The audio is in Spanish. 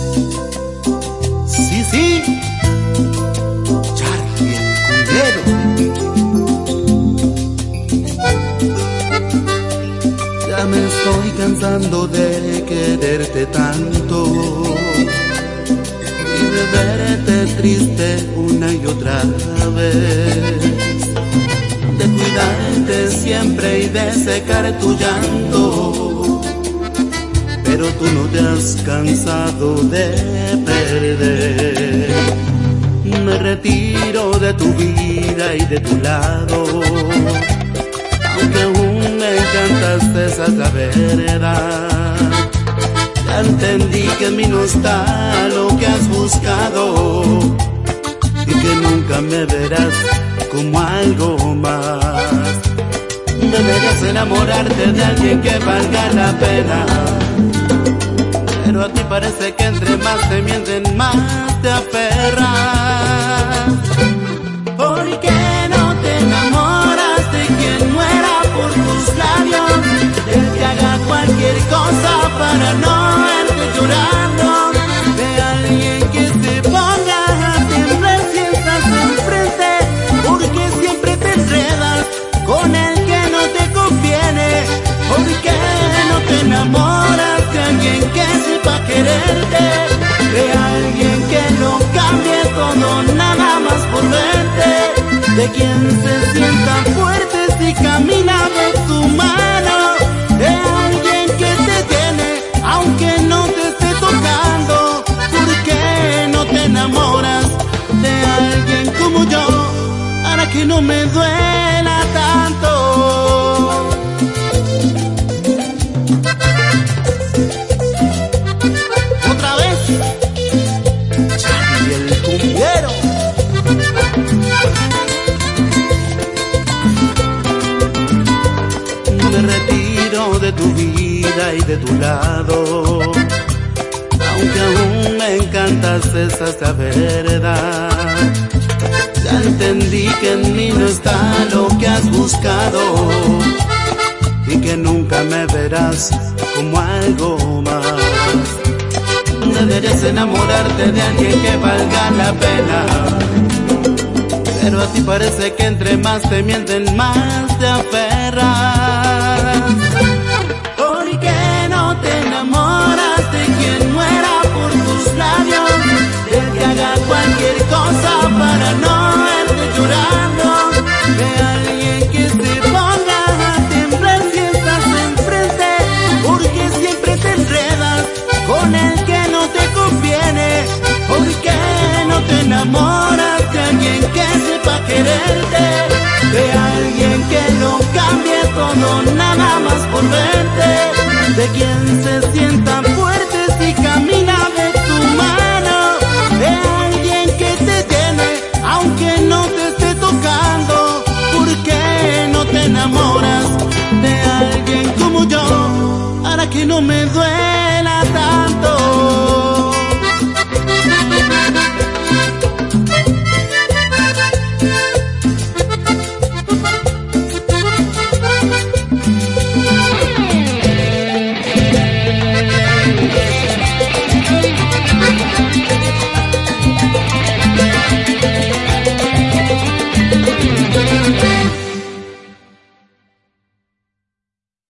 Sí, sí, Charlie el Cundero. Ya me estoy cansando de quererte tanto y de verte triste una y otra vez, de cuidarte siempre y de secar tu llanto, pero tú no te has cansado de perder. Me retiro de tu vida y de tu lado, aunque aún me encantas, esa es la verdad. Ya entendí que en mí no está lo que has buscado y que nunca me verás como algo más. Deberías enamorarte de alguien que valga la pena, pero a ti parece que entre más te mienten, más te aferras. ¿Por qué no te enamoras de quien muera por tus labios, del que haga cualquier cosa para no verte llorando, de alguien que se ponga a temblar si estás enfrente, porque siempre te enredas con el que no te conviene? ¿Por qué no te enamoras de alguien que sepa quererte, de alguien que no cambie todo nada más por verte, de quien se sienta fuerte si camina de tu mano, de alguien que te tiene aunque no te esté tocando? ¿Por qué no te enamoras de alguien como yo para que no me duela tanto? Otra vez, Charlie el Cundero. Me retiro de tu vida y de tu lado, aunque aún me encantas, esa es la verdad. Ya entendí que en mí no está lo que has buscado y que nunca me verás como algo más. Deberías enamorarte de alguien que valga la pena, pero a ti parece que entre más te mienten, más te aferras. ¿Por qué no te enamoras de quien muera por tus labios, del que haga cualquier cosa para no verte llorando, de alguien que se ponga a temblar si estás enfrente, porque siempre te enredas con el que no te conviene? ¿Por qué no te enamoras de alguien que sepa quererte, de alguien que no cambie todo nada más por verte, de quien se sienta fuerte si camina de tu mano, de alguien que te tiene aunque no te esté tocando? ¿Por qué no te enamoras de alguien como yo para que no me duela tanto?